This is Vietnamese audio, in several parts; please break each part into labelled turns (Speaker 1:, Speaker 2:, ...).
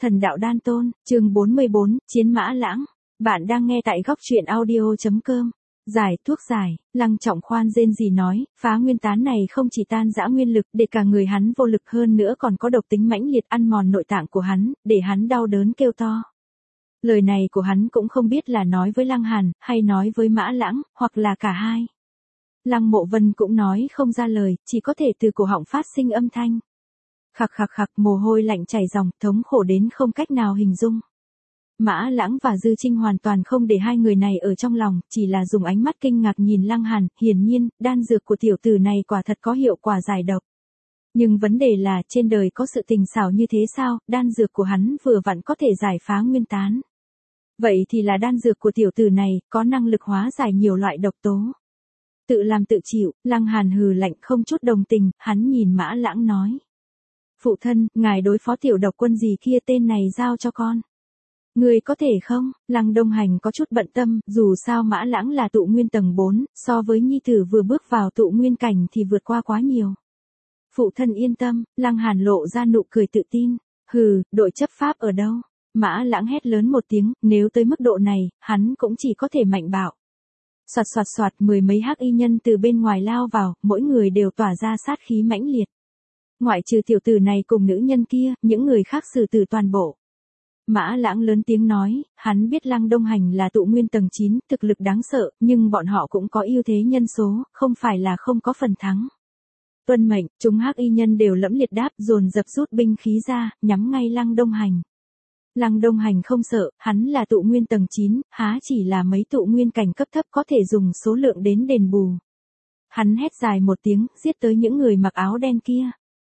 Speaker 1: Thần đạo đan tôn, chương 44, Chiến Mã Lãng. Bạn đang nghe tại góc truyện audio.com. Giải thuốc giải, Lăng Trọng Khoan rên rỉ nói, phá nguyên tán này không chỉ tan rã nguyên lực để cả người hắn vô lực hơn nữa còn có độc tính mãnh liệt ăn mòn nội tạng của hắn, để hắn đau đớn kêu to. Lời này của hắn cũng không biết là nói với Lăng Hàn, hay nói với Mã Lãng, hoặc là cả hai. Lăng Mộ Vân cũng nói không ra lời, chỉ có thể từ cổ họng phát sinh âm thanh. Khặc khặc khặc, mồ hôi lạnh chảy ròng, thống khổ đến không cách nào hình dung. Mã Lãng và Dư Trinh hoàn toàn không để hai người này ở trong lòng, chỉ là dùng ánh mắt kinh ngạc nhìn Lăng Hàn, hiển nhiên, đan dược của tiểu tử này quả thật có hiệu quả giải độc. Nhưng vấn đề là, trên đời có sự tình xảo như thế sao, đan dược của hắn vừa vặn có thể giải phá nguyên tán. Vậy thì là đan dược của tiểu tử này, có năng lực hóa giải nhiều loại độc tố. Tự làm tự chịu, Lăng Hàn hừ lạnh không chút đồng tình, hắn nhìn Mã Lãng nói. Phụ thân, ngài đối phó tiểu độc quân gì kia tên này giao cho con. Người có thể không? Lăng Đông Hành có chút bận tâm, dù sao Mã Lãng là tụ nguyên tầng 4, so với nhi tử vừa bước vào tụ nguyên cảnh thì vượt qua quá nhiều. Phụ thân yên tâm, Lăng Hàn lộ ra nụ cười tự tin. Hừ, đội chấp pháp ở đâu? Mã Lãng hét lớn một tiếng, nếu tới mức độ này, hắn cũng chỉ có thể mạnh bạo. Soạt soạt soạt, mười mấy hắc y nhân từ bên ngoài lao vào, mỗi người đều tỏa ra sát khí mãnh liệt. Ngoại trừ tiểu tử này cùng nữ nhân kia, những người khác xử tử toàn bộ. Mã Lãng lớn tiếng nói, hắn biết Lăng Đông Hành là tụ nguyên tầng 9, thực lực đáng sợ, nhưng bọn họ cũng có ưu thế nhân số, không phải là không có phần thắng. Tuân mệnh, chúng hắc y nhân đều lẫm liệt đáp, dồn dập rút binh khí ra, nhắm ngay Lăng Đông Hành. Lăng Đông Hành không sợ, hắn là tụ nguyên tầng 9, há chỉ là mấy tụ nguyên cảnh cấp thấp có thể dùng số lượng đến đền bù. Hắn hét dài một tiếng, giết tới những người mặc áo đen kia.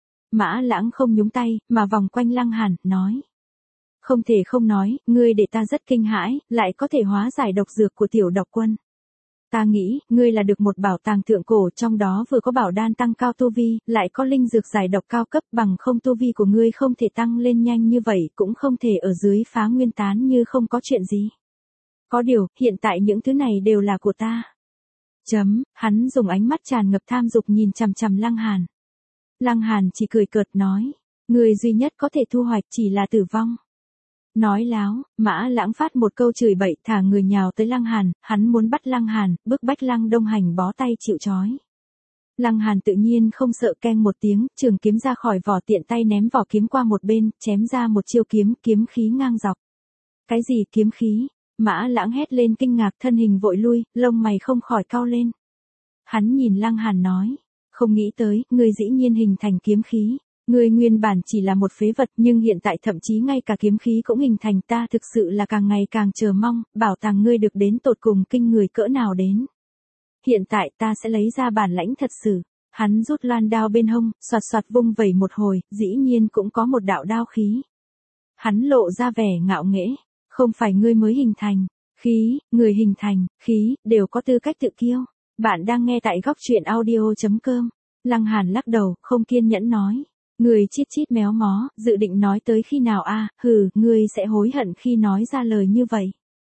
Speaker 1: Mã Lãng không nhúng tay, mà vòng quanh Lăng Hàn, nói. Không thể không nói, ngươi để ta rất kinh hãi, lại có thể hóa giải độc dược của tiểu độc quân. Ta nghĩ, ngươi là được một bảo tàng thượng cổ, trong đó vừa có bảo đan tăng cao tu vi, lại có linh dược giải độc cao cấp, bằng không tu vi của ngươi không thể tăng lên nhanh như vậy, cũng không thể ở dưới phá nguyên tán như không có chuyện gì. Có điều, hiện tại những thứ này đều là của ta. Hắn dùng ánh mắt tràn ngập tham dục nhìn chằm chằm Lăng Hàn. Lăng Hàn chỉ cười cợt nói, người duy nhất có thể thu hoạch chỉ là tử vong. Nói láo, Mã Lãng phát một câu chửi bậy, thả người nhào tới Lăng Hàn, hắn muốn bắt Lăng Hàn, bức bách Lăng Đông Hành bó tay chịu trói. Lăng Hàn tự nhiên không sợ, keng một tiếng, trường kiếm ra khỏi vỏ, tiện tay ném vỏ kiếm qua một bên, chém ra một chiêu kiếm, kiếm khí ngang dọc. Cái gì kiếm khí? Mã Lãng hét lên kinh ngạc, thân hình vội lui, lông mày không khỏi cau lên. Hắn nhìn Lăng Hàn nói, không nghĩ tới, ngươi dĩ nhiên hình thành kiếm khí. Ngươi nguyên bản chỉ là một phế vật, nhưng hiện tại thậm chí ngay cả kiếm khí cũng hình thành, ta thực sự là càng ngày càng chờ mong, bảo tàng ngươi được đến tột cùng kinh người cỡ nào đến. Hiện tại ta sẽ lấy ra bản lãnh thật sự. Hắn rút loan đao bên hông, xoạt xoạt vung vẩy một hồi, dĩ nhiên cũng có một đạo đao khí. Hắn lộ ra vẻ ngạo nghễ, không phải ngươi mới hình thành, khí, người hình thành, khí, đều có tư cách tự kiêu. Bạn đang nghe tại góc truyện audio.com. Lăng Hàn lắc đầu, không kiên nhẫn nói. Người chít chít méo mó, dự định nói tới khi nào a? Hừ, ngươi sẽ hối hận khi nói ra lời như vậy.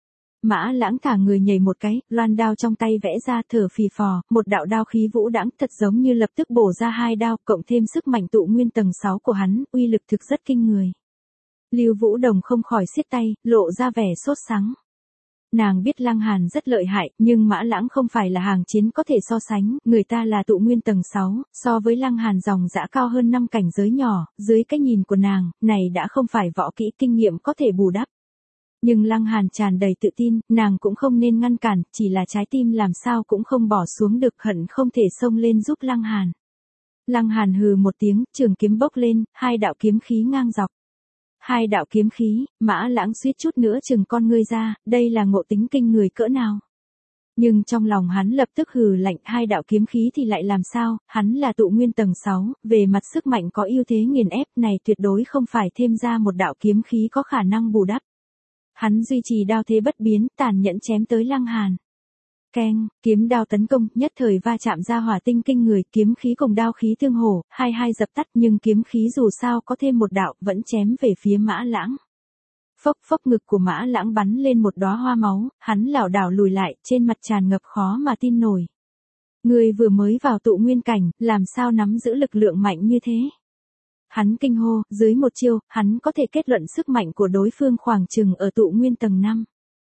Speaker 1: Mã Lãng thả người nhảy một cái, loan đao trong tay vẽ ra, thở phì phò, một đạo đao khí vũ đãng, thật giống như lập tức bổ ra hai đao, cộng thêm sức mạnh tụ nguyên tầng 6 của hắn, uy lực thực rất kinh người. Lưu Vũ Đồng không khỏi siết tay, lộ ra vẻ sốt sắng. Nàng biết Lăng Hàn rất lợi hại, nhưng Mã Lãng không phải là hàng chiến có thể so sánh, người ta là tụ nguyên tầng 6, so với Lăng Hàn dòng dã cao hơn 5 cảnh giới nhỏ, dưới cái nhìn của nàng, này đã không phải võ kỹ kinh nghiệm có thể bù đắp. Nhưng Lăng Hàn tràn đầy tự tin, nàng cũng không nên ngăn cản, chỉ là trái tim làm sao cũng không bỏ xuống được, hận không thể xông lên giúp Lăng Hàn. Lăng Hàn hừ một tiếng, trường kiếm bốc lên, hai đạo kiếm khí ngang dọc. Hai đạo kiếm khí, Mã Lãng suýt chút nữa chừng con ngươi ra, đây là ngộ tính kinh người cỡ nào. Nhưng trong lòng hắn lập tức hừ lạnh, hai đạo kiếm khí thì lại làm sao, hắn là tụ nguyên tầng 6, về mặt sức mạnh có ưu thế nghiền ép, này tuyệt đối không phải thêm ra một đạo kiếm khí có khả năng bù đắp. Hắn duy trì đao thế bất biến, tàn nhẫn chém tới Lăng Hàn. Keng, kiếm đao tấn công, nhất thời va chạm ra hỏa tinh kinh người, kiếm khí cùng đao khí tương hổ, hai dập tắt, nhưng kiếm khí dù sao có thêm một đạo, vẫn chém về phía Mã Lãng. Phốc phốc, ngực của Mã Lãng bắn lên một đóa hoa máu, hắn lảo đảo lùi lại, trên mặt tràn ngập khó mà tin nổi. Người vừa mới vào tụ nguyên cảnh, làm sao nắm giữ lực lượng mạnh như thế? Hắn kinh hô, dưới một chiêu, hắn có thể kết luận sức mạnh của đối phương khoảng chừng ở tụ nguyên tầng 5.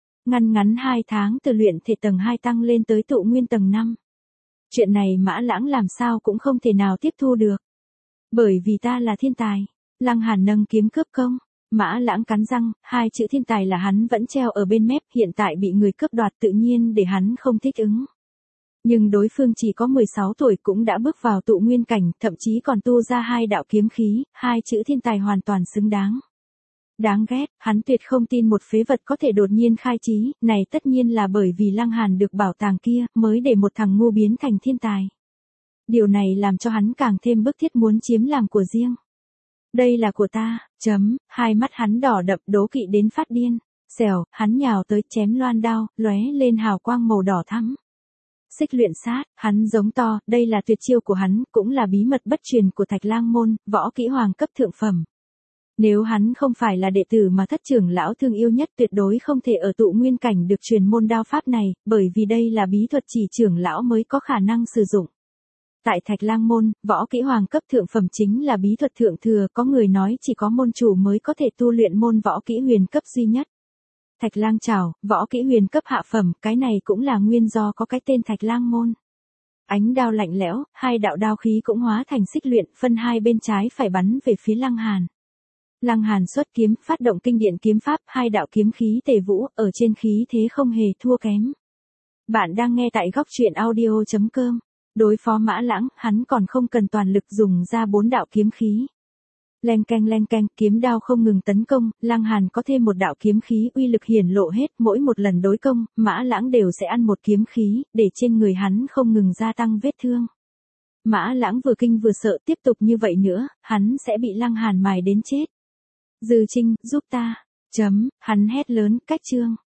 Speaker 1: Ngắn 2 tháng từ luyện thể tầng 2 tăng lên tới tụ nguyên tầng 5. Chuyện này Mã Lãng làm sao cũng không thể nào tiếp thu được. Bởi vì ta là thiên tài. Lăng Hàn nâng kiếm cướp công. Mã Lãng cắn răng, hai chữ thiên tài là hắn vẫn treo ở bên mép, hiện tại bị người cướp đoạt tự nhiên để hắn không thích ứng. Nhưng đối phương chỉ có 16 tuổi cũng đã bước vào tụ nguyên cảnh, thậm chí còn tu ra 2 đạo kiếm khí, hai chữ thiên tài hoàn toàn xứng đáng. Đáng ghét, hắn tuyệt không tin một phế vật có thể đột nhiên khai trí, này tất nhiên là bởi vì Lăng Hàn được bảo tàng kia, mới để một thằng ngu biến thành thiên tài. Điều này làm cho hắn càng thêm bức thiết muốn chiếm làm của riêng. Đây là của ta, hai mắt hắn đỏ đậm đố kỵ đến phát điên. Xèo, hắn nhào tới chém loan đao, lóe lên hào quang màu đỏ thắm. Xích luyện sát, hắn giống to, đây là tuyệt chiêu của hắn, cũng là bí mật bất truyền của Thạch Lang môn, võ kỹ hoàng cấp thượng phẩm. Nếu hắn không phải là đệ tử mà thất trưởng lão thương yêu nhất, tuyệt đối không thể ở tụ nguyên cảnh được truyền môn đao pháp này, bởi vì đây là bí thuật chỉ trưởng lão mới có khả năng sử dụng. Tại Thạch Lang môn, võ kỹ hoàng cấp thượng phẩm chính là bí thuật thượng thừa, có người nói chỉ có môn chủ mới có thể tu luyện môn võ kỹ huyền cấp duy nhất. Thạch Lang trảo, võ kỹ huyền cấp hạ phẩm, cái này cũng là nguyên do có cái tên Thạch Lang môn. Ánh đao lạnh lẽo, hai đạo đao khí cũng hóa thành xích luyện, phân hai bên trái phải bắn về phía Lăng Hàn. Lăng Hàn xuất kiếm, phát động kinh điển kiếm pháp, hai đạo kiếm khí tề vũ, ở trên khí thế không hề thua kém. Bạn đang nghe tại góc truyện audio.com. Đối phó Mã Lãng, hắn còn không cần toàn lực dùng ra 4 đạo kiếm khí. Leng keng, kiếm đao không ngừng tấn công, Lăng Hàn có thêm một đạo kiếm khí uy lực hiển lộ hết, mỗi một lần đối công, Mã Lãng đều sẽ ăn một kiếm khí, để trên người hắn không ngừng gia tăng vết thương. Mã Lãng vừa kinh vừa sợ, tiếp tục như vậy nữa, hắn sẽ bị Lăng Hàn mài đến chết. Dư Trinh, giúp ta. Hắn hét lớn, cách chương.